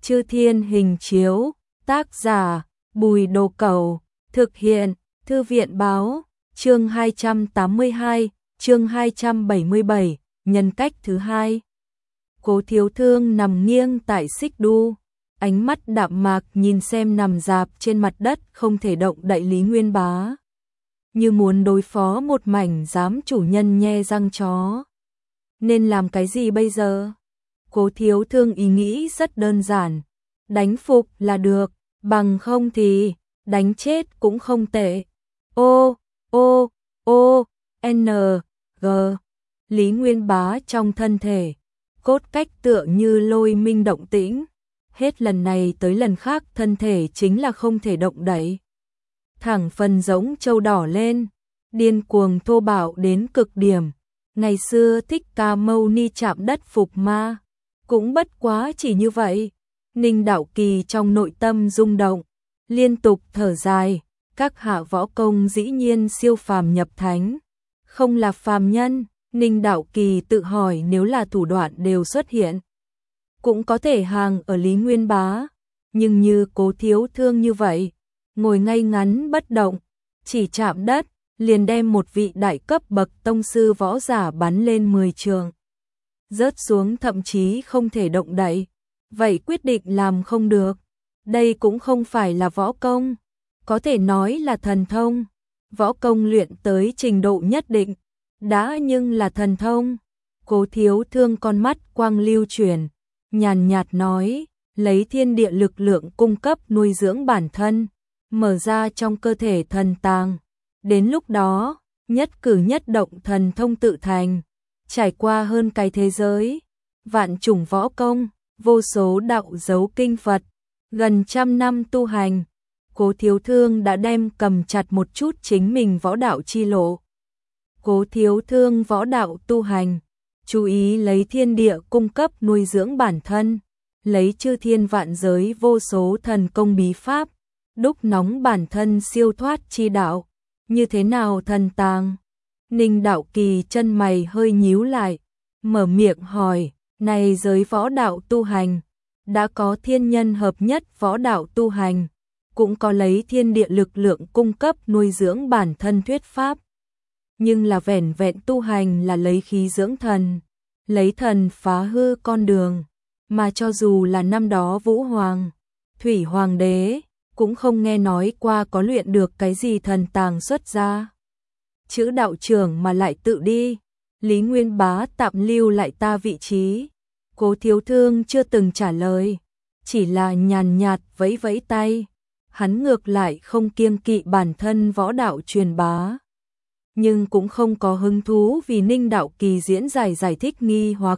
Chư Thiên Hình Chiếu, tác giả Bùi Đồ Cẩu, thực hiện Thư viện Báo, chương 282, chương 277, nhân cách thứ hai. Cố Thiếu Thương nằm nghiêng tại xích đu, ánh mắt đạm mạc nhìn xem nằm rạp trên mặt đất không thể động đậy Lý Nguyên Bá, như muốn đối phó một mảnh giám chủ nhân nhe răng chó. Nên làm cái gì bây giờ? Cố Thiếu Thương ý nghĩ rất đơn giản, đánh phục là được, bằng không thì đánh chết cũng không tệ. G. Lý Nguyên Bá trong thân thể, cốt cách tựa như lôi minh động tĩnh, hết lần này tới lần khác thân thể chính là không thể động đậy. Thẳng phần giống trâu đỏ lên, điên cuồng thô bạo đến cực điểm. Ngày xưa Thích Ca Mâu Ni chạm đất phục ma, cũng bất quá chỉ như vậy. Ninh Đạo Kỳ trong nội tâm rung động, liên tục thở dài, các hạ võ công dĩ nhiên siêu phàm nhập thánh, không là phàm nhân. Ninh Đạo Kỳ tự hỏi nếu là thủ đoạn đều xuất hiện, cũng có thể hàng ở Lý Nguyên Bá, nhưng như Cố Thiếu Thương như vậy, ngồi ngay ngắn bất động, chỉ chạm đất, liền đem một vị đại cấp bậc tông sư võ giả bắn lên 10 trường, rớt xuống thậm chí không thể động đậy. Vậy quyết định làm không được. Đây cũng không phải là võ công, có thể nói là thần thông. Võ công luyện tới trình độ nhất định, đã nhưng là thần thông. Cố Thiếu Thương con mắt quang lưu chuyển, nhàn nhạt nói, lấy thiên địa lực lượng cung cấp nuôi dưỡng bản thân, mở ra trong cơ thể thần tàng. Đến lúc đó, nhất cử nhất động thần thông tự thành, trải qua hơn cái thế giới, vạn chủng võ công, vô số đạo dấu kinh Phật, gần 100 năm tu hành, Cố Thiếu Thương đã đem cầm chặt một chút chính mình võ đạo chi lộ. Cố Thiếu Thương võ đạo tu hành, chú ý lấy thiên địa cung cấp nuôi dưỡng bản thân, lấy chư thiên vạn giới vô số thần công bí pháp, đúc nóng bản thân siêu thoát chi đạo. Như thế nào thần tàng? Ninh Đạo Kỳ chân mày hơi nhíu lại, mở miệng hỏi, này giới võ đạo tu hành, đã có thiên nhân hợp nhất võ đạo tu hành, cũng có lấy thiên địa lực lượng cung cấp nuôi dưỡng bản thân thuyết pháp. Nhưng là vẻn vẹn tu hành là lấy khí dưỡng thần, lấy thần phá hư con đường, mà cho dù là năm đó Vũ Hoàng, Thủy Hoàng đế, cũng không nghe nói qua có luyện được cái gì thần tàng xuất ra. Chữ đạo trưởng mà lại tự đi, Lý Nguyên Bá tạm lưu lại ta vị trí. Cố Thiếu Thương chưa từng trả lời, chỉ là nhàn nhạt vẫy vẫy tay. Hắn ngược lại không kiêng kỵ bản thân võ đạo truyền bá, nhưng cũng không có hứng thú vì Ninh Đạo Kỳ diễn giải thích nghi hoặc.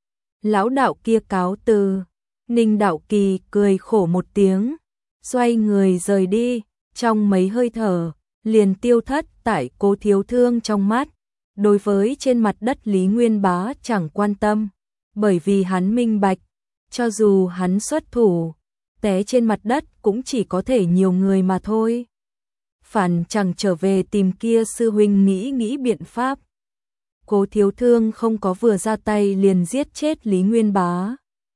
Lão đạo kia cáo từ. Ninh Đạo Kỳ cười khổ một tiếng, xoay người rời đi, trong mấy hơi thở, liền tiêu thất tại Cố Thiếu Thương trong mắt. Đối với trên mặt đất Lý Nguyên Bá chẳng quan tâm, bởi vì hắn minh bạch, cho dù hắn xuất thủ, té trên mặt đất cũng chỉ có thể nhiều người mà thôi. Phản chẳng trở về tìm kia sư huynh nghĩ biện pháp. Cố Thiếu Thương không có vừa ra tay liền giết chết Lý Nguyên Bá.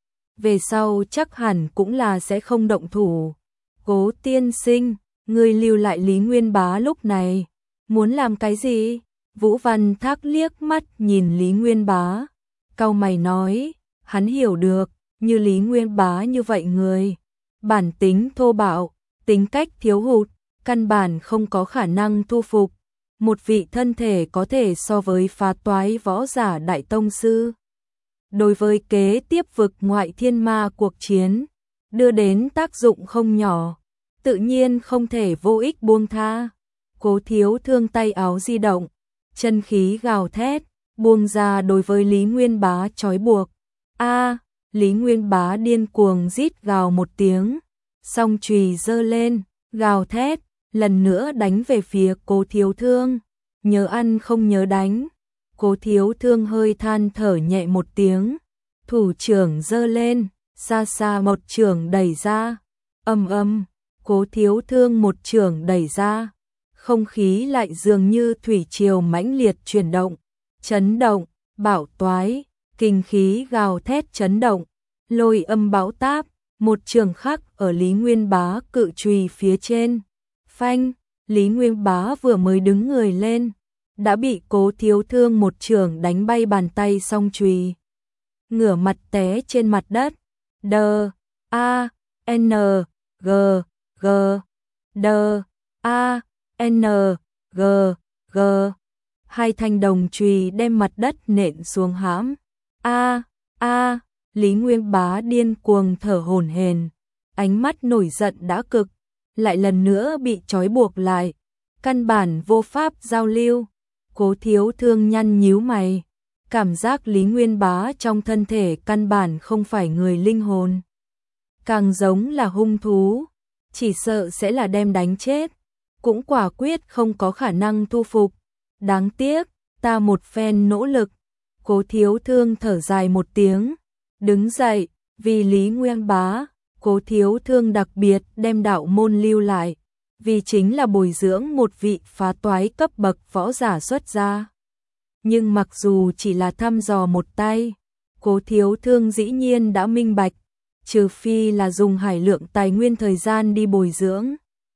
Về sau chắc hẳn cũng là sẽ không động thủ. Cố tiên sinh, ngươi lưu lại Lý Nguyên Bá lúc này, muốn làm cái gì? Vũ Văn Thác liếc mắt nhìn Lý Nguyên Bá, cau mày nói, hắn hiểu được, như Lý Nguyên Bá như vậy người, bản tính thô bạo, tính cách thiếu hụt, căn bản không có khả năng thu phục một vị thân thể có thể so với phá toái võ giả đại tông sư. Đối với kế tiếp vực ngoại thiên ma cuộc chiến, đưa đến tác dụng không nhỏ, tự nhiên không thể vô ích buông tha. Cố Thiếu Thương tay áo di động, chân khí gào thét, buông ra đối với Lý Nguyên Bá trói buộc. Lý Nguyên Bá điên cuồng rít gào một tiếng, song chùy giơ lên, gào thét, lần nữa đánh về phía Cố Thiếu Thương. Nhớ ăn không nhớ đánh. Cố Thiếu Thương hơi than thở nhẹ một tiếng, thủ trưởng giơ lên, xa xa một trưởng đẩy ra. Cố Thiếu Thương một trưởng đẩy ra, không khí lại dường như thủy triều mãnh liệt chuyển động, chấn động, bạo toái, kinh khí gào thét chấn động, lôi âm bão táp, một trường khắc ở Lý Nguyên Bá cự chùy phía trên. Phanh, Lý Nguyên Bá vừa mới đứng người lên, đã bị Cố Thiếu Thương một chưởng đánh bay bàn tay song chùy. Ngửa mặt té trên mặt đất. Đờ, A, N, G, G, đờ, A, N, G, G. Hai thanh đồng chùy đem mặt đất nện xuống hãm. A, A, Lý Nguyên Bá điên cuồng thở hổn hển, ánh mắt nổi giận đã cực, lại lần nữa bị trói buộc lại, căn bản vô pháp giao lưu. Cố Thiếu Thương nhăn nhíu mày, cảm giác Lý Nguyên Bá trong thân thể căn bản không phải người linh hồn, càng giống là hung thú, chỉ sợ sẽ là đem đánh chết, cũng quả quyết không có khả năng thu phục. Đáng tiếc, ta một phen nỗ lực. Cố Thiếu Thương thở dài một tiếng, đứng dậy, vì Lý Nguyên Bá, Cố Thiếu Thương đặc biệt đem đạo môn lưu lại, vì chính là bồi dưỡng một vị phá toái cấp bậc võ giả xuất gia. Nhưng mặc dù chỉ là thăm dò một tay, Cố Thiếu Thương dĩ nhiên đã minh bạch, trừ phi là dùng hải lượng tài nguyên thời gian đi bồi dưỡng.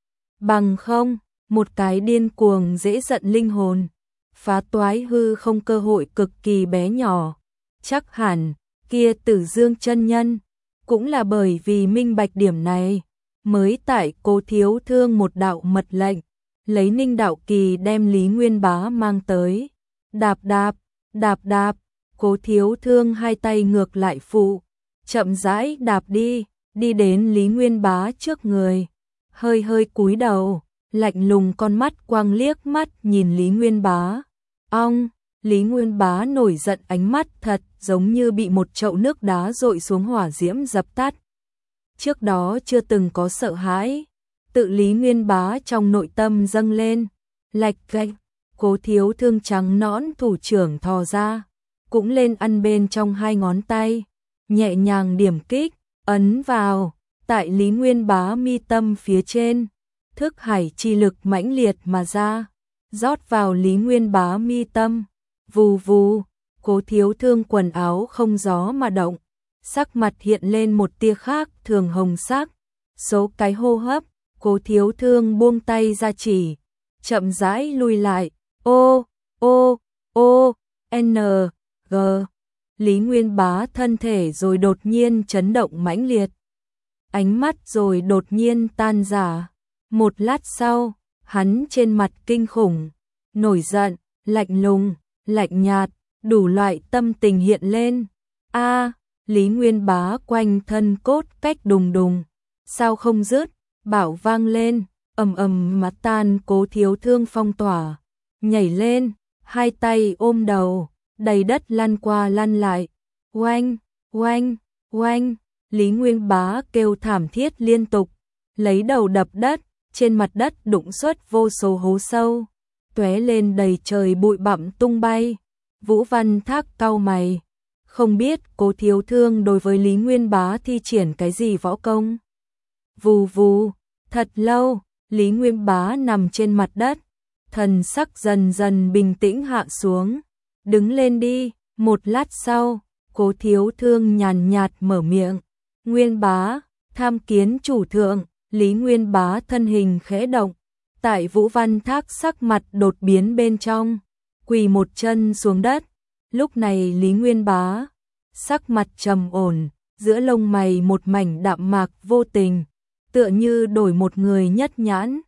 Bằng không, một cái điên cuồng dễ giận linh hồn, phá toái hư không cơ hội cực kỳ bé nhỏ. Chắc hẳn, kia Tử Dương chân nhân, cũng là bởi vì minh bạch điểm này, mới tại Cố Thiếu Thương một đạo mật lệnh, lấy Ninh Đạo Kỳ đem Lý Nguyên Bá mang tới. Đạp đạp, đạp đạp, Cố Thiếu Thương hai tay ngược lại phụ, chậm rãi đạp đi, đi đến Lý Nguyên Bá trước người, hơi hơi cúi đầu, lạnh lùng con mắt quang liếc mắt nhìn Lý Nguyên Bá. Ong, Lý Nguyên Bá nổi giận, ánh mắt thật giống như bị một chậu nước đá dội xuống hỏa diễm dập tắt. Trước đó chưa từng có sợ hãi, tự Lý Nguyên Bá trong nội tâm dâng lên, lạch cạch. Cố Thiếu Thương trắng nõn thủ trưởng thò ra, cũng lên ăn bên trong hai ngón tay, nhẹ nhàng điểm kích, ấn vào, tại Lý Nguyên Bá mi tâm phía trên, thức hải chi lực mãnh liệt mà ra, rót vào Lý Nguyên Bá mi tâm, vù vù, Cố Thiếu Thương quần áo không gió mà động, sắc mặt hiện lên một tia khác thường hồng sắc, số cái hô hấp, Cố Thiếu Thương buông tay ra chỉ, chậm rãi lui lại. Ô, ô, ô, N, G. Lý Nguyên Bá thân thể rồi đột nhiên chấn động mãnh liệt. Ánh mắt rồi đột nhiên tan rã. Một lát sau, hắn trên mặt kinh khủng, nổi giận, lạnh lùng, lạnh nhạt, đủ loại tâm tình hiện lên. A, Lý Nguyên Bá quanh thân cốt cách đùng đùng, sao không dứt, bảo vang lên, ầm ầm mà tan. Cố Thiếu Thương phong tỏa, nhảy lên, hai tay ôm đầu, đầy đất lăn qua lăn lại. Oanh, oanh, oanh, Lý Nguyên Bá kêu thảm thiết liên tục, lấy đầu đập đất, trên mặt đất đụng xuất vô số hố sâu, tóe lên đầy trời bụi bặm tung bay. Vũ Văn Thác cau mày, không biết Cố Thiếu Thương đối với Lý Nguyên Bá thi triển cái gì võ công. Vù vù, thật lâu, Lý Nguyên Bá nằm trên mặt đất, thần sắc dần dần bình tĩnh hạ xuống. Đứng lên đi. Một lát sau, Cố Thiếu Thương nhàn nhạt mở miệng. Nguyên Bá, tham kiến chủ thượng. Lý Nguyên Bá thân hình khẽ động, tại Vũ Văn Thác sắc mặt đột biến bên trong, quỳ một chân xuống đất. Lúc này Lý Nguyên Bá, sắc mặt trầm ổn, giữa lông mày một mảnh đạm mạc vô tình, tựa như đổi một người nhất nhãn.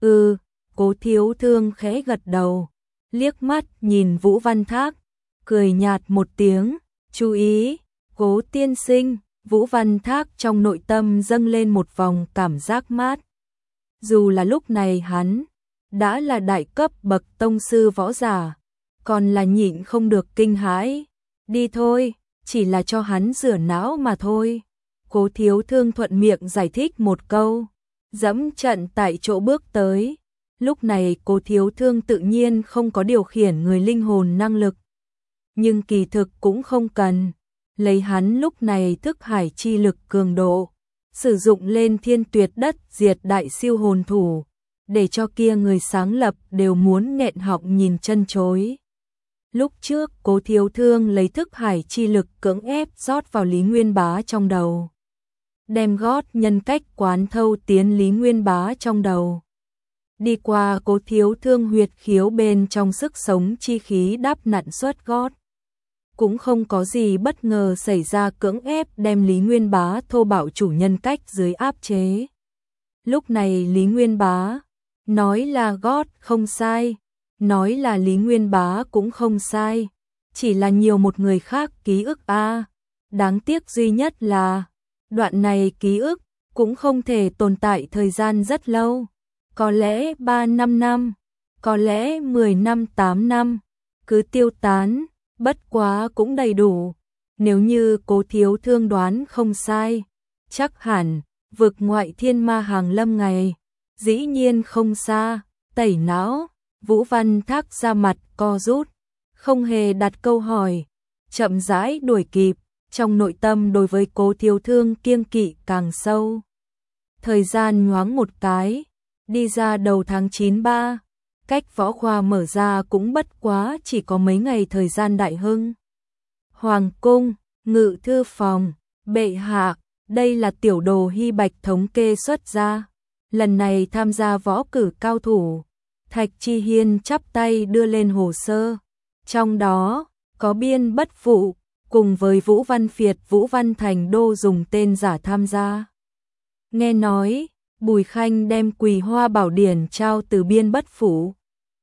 Cố Thiếu Thương khẽ gật đầu, liếc mắt nhìn Vũ Văn Thác, cười nhạt một tiếng, chú ý, Cố tiên sinh. Vũ Văn Thác trong nội tâm dâng lên một vòng cảm giác mát. Dù là lúc này hắn đã là đại cấp bậc tông sư võ giả, còn là nhịn không được kinh hãi. Đi thôi, chỉ là cho hắn rửa não mà thôi. Cố Thiếu Thương thuận miệng giải thích một câu, dẫm trận tại chỗ bước tới. Lúc này Cố Thiếu Thương tự nhiên không có điều khiển người linh hồn năng lực, nhưng kỳ thực cũng không cần. Lấy hắn lúc này thức hải chi lực cường độ, sử dụng lên thiên tuyệt đất diệt đại siêu hồn thủ, để cho kia người sáng lập đều muốn nghẹn họng nhìn chân chối. Lúc trước Cố Thiếu Thương lấy thức hải chi lực cưỡng ép rót vào Lý Nguyên Bá trong đầu. đem gót nhân cách quán thâu tiến Lý Nguyên Bá trong đầu. Đi qua Cố Thiếu Thương huyệt khiếu bên trong, sức sống chi khí đáp nặn xuất gót. Cũng không có gì bất ngờ xảy ra, cưỡng ép đem Lý Nguyên Bá thô bạo chủ nhân cách dưới áp chế. Lúc này Lý Nguyên Bá nói là gót không sai, nói là Lý Nguyên Bá cũng không sai, chỉ là nhiều một người khác ký ức a. Đáng tiếc duy nhất là đoạn này ký ức cũng không thể tồn tại thời gian rất lâu, có lẽ 3-5 năm, có lẽ 10 năm 8 năm, cứ tiêu tán, bất quá cũng đầy đủ. Nếu như Cố Thiếu Thương đoán không sai, chắc hẳn vực ngoại thiên ma hàng lâm ngày dĩ nhiên không xa. Tẩy não, Vũ Văn Thác ra mặt co rút, không hề đặt câu hỏi, chậm rãi đuổi kịp, trong nội tâm đối với Cố Thiếu Thương kiêng kỵ càng sâu. Thời gian nhoáng một cái, đi ra đầu tháng 9/3, cách võ khoa mở ra cũng bất quá chỉ có mấy ngày thời gian. Đại hưng Hoàng cung, ngự thư phòng, bệ hạ, đây là tiểu đồ Hy Bạch thống kê xuất ra. Lần này tham gia võ cử cao thủ, Thạch Chi Hiên chắp tay đưa lên hồ sơ. Trong đó, có Biên Bất Phụ, cùng với Vũ Văn Phiệt, Vũ Văn Thành Đô dùng tên giả tham gia. Nghe nói, Bùi Khanh đem Quỳ Hoa Bảo Điển trao từ Biên Bất Phụ.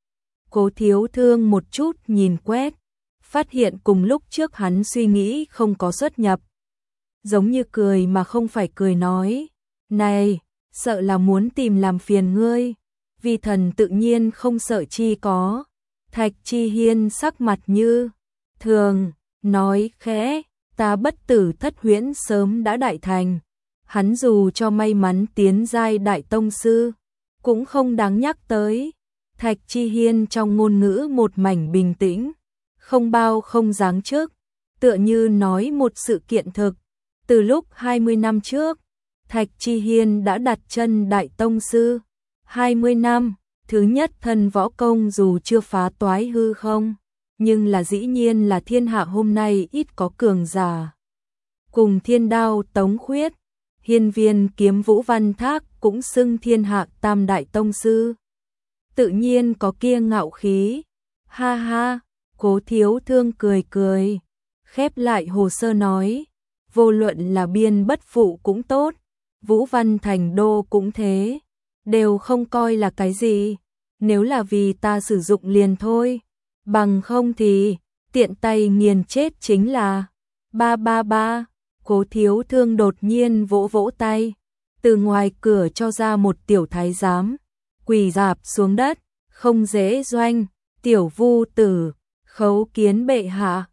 Cố Thiếu Thương một chút nhìn quét, phát hiện cùng lúc trước hắn suy nghĩ không có xuất nhập. Giống như cười mà không phải cười, nói: "Này, sợ là muốn tìm làm phiền ngươi." Vi thần tự nhiên không sợ chi có. Thạch Chi Hiên sắc mặt như thường, nói khẽ: "Ta bất tử thất huyễn sớm đã đại thành. Hắn dù cho may mắn tiến giai đại tông sư, cũng không đáng nhắc tới." Thạch Chi Hiên trong ngôn ngữ một mảnh bình tĩnh, không bao không giáng trước, tựa như nói một sự kiện thực. Từ lúc 20 năm trước, Thạch Chi Hiên đã đặt chân đại tông sư. 20 năm, thứ nhất thân võ công dù chưa phá toái hư không, nhưng là dĩ nhiên là thiên hạ hôm nay ít có cường giả. Cùng Thiên Đao Tống Khuyết, Hiên Viên kiếm Vũ Văn Thác cũng xưng thiên hạ tam đại tông sư. Tự nhiên có kia ngạo khí. Ha ha, Cố Thiếu Thương cười cười, khép lại hồ sơ nói: "Vô luận là Biên Bất Phụ cũng tốt, Vũ Văn Thành Đô cũng thế, đều không coi là cái gì. Nếu là vì ta sử dụng liền thôi, bằng không thì tiện tay nghiền chết chính là." Ba ba ba, Cố Thiếu Thương đột nhiên vỗ vỗ tay, từ ngoài cửa cho ra một tiểu thái giám, quỳ rạp xuống đất: "Không dễ doanh, tiểu Vu tử, khấu kiến bệ hạ."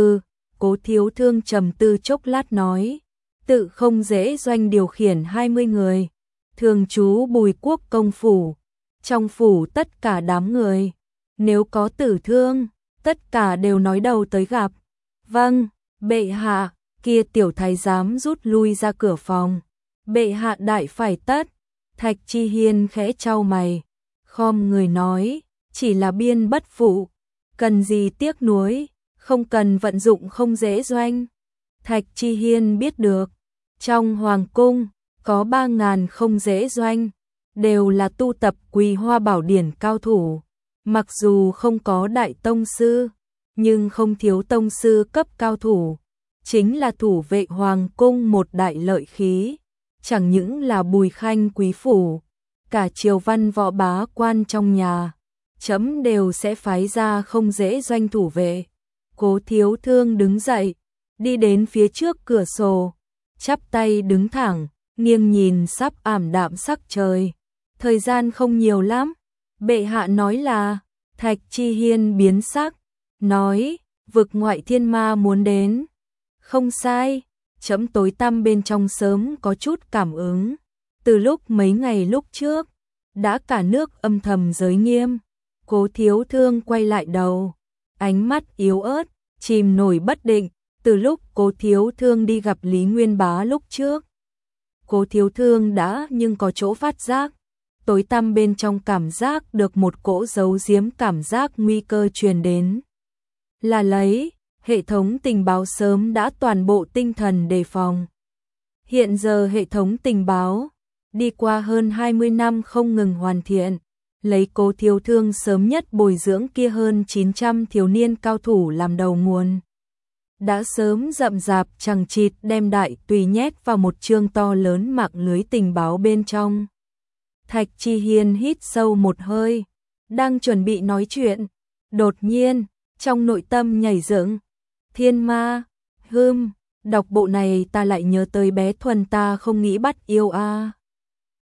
Cố Thiếu Thương trầm tư chốc lát nói: "Tự không dễ doanh điều khiển 20 người, thường trú Bùi Quốc công phủ, trong phủ tất cả đám người, nếu có tử thương, tất cả đều nói đầu tới gặp." "Vâng, bệ hạ." Kia tiểu thái giám rút lui ra cửa phòng. "Bệ hạ đại phải tất." Thạch Chi Hiên khẽ chau mày, khom người nói: "Chỉ là Biên Bất Phụ, cần gì tiếc nuối, không cần vận dụng không dễ doanh." Thạch Chi Hiên biết được, trong hoàng cung có 3.000 không dễ doanh, đều là tu tập Quỳ Hoa Bảo Điển cao thủ. Mặc dù không có đại tông sư, nhưng không thiếu tông sư cấp cao thủ, chính là thủ vệ hoàng cung một đại lợi khí. Chẳng những là Bùi Khanh quý phủ, cả triều văn võ bá quan trong nhà, chấm đều sẽ phái ra không dễ doanh thủ vệ. Cố Thiếu Thương đứng dậy, đi đến phía trước cửa sổ, chắp tay đứng thẳng, nghiêng nhìn sắp ảm đạm sắc trời. "Thời gian không nhiều lắm." "Bệ hạ nói là..." Thạch Chi Hiên biến sắc, nói: "Vực ngoại thiên ma muốn đến." "Không sai, chấm tối tăm bên trong sớm có chút cảm ứng. Từ lúc mấy ngày lúc trước, đã cả nước âm thầm giới nghiêm." Cố Thiếu Thương quay lại đầu, ánh mắt yếu ớt, chìm nổi bất định. Từ lúc Cố Thiếu Thương đi gặp Lý Nguyên Bá lúc trước, Cố Thiếu Thương đã nhưng có chỗ phát giác, tối tăm bên trong cảm giác được một cỗ giấu giếm cảm giác nguy cơ truyền đến. Là lấy, hệ thống tình báo sớm đã toàn bộ tinh thần đề phòng. Hiện giờ hệ thống tình báo, đi qua hơn 20 năm không ngừng hoàn thiện, lấy Cố Thiếu Thương sớm nhất bồi dưỡng kia hơn 900 thiếu niên cao thủ làm đầu nguồn. Đã sớm rậm rạp chằng chịt đem đại tùy nhét vào một chương to lớn mạng lưới tình báo bên trong. Thạch Chi Hiên hít sâu một hơi, đang chuẩn bị nói chuyện, đột nhiên, trong nội tâm nhảy dựng, thiên ma, đọc bộ này ta lại nhớ tới bé Thuần ta không nghĩ bắt yêu a.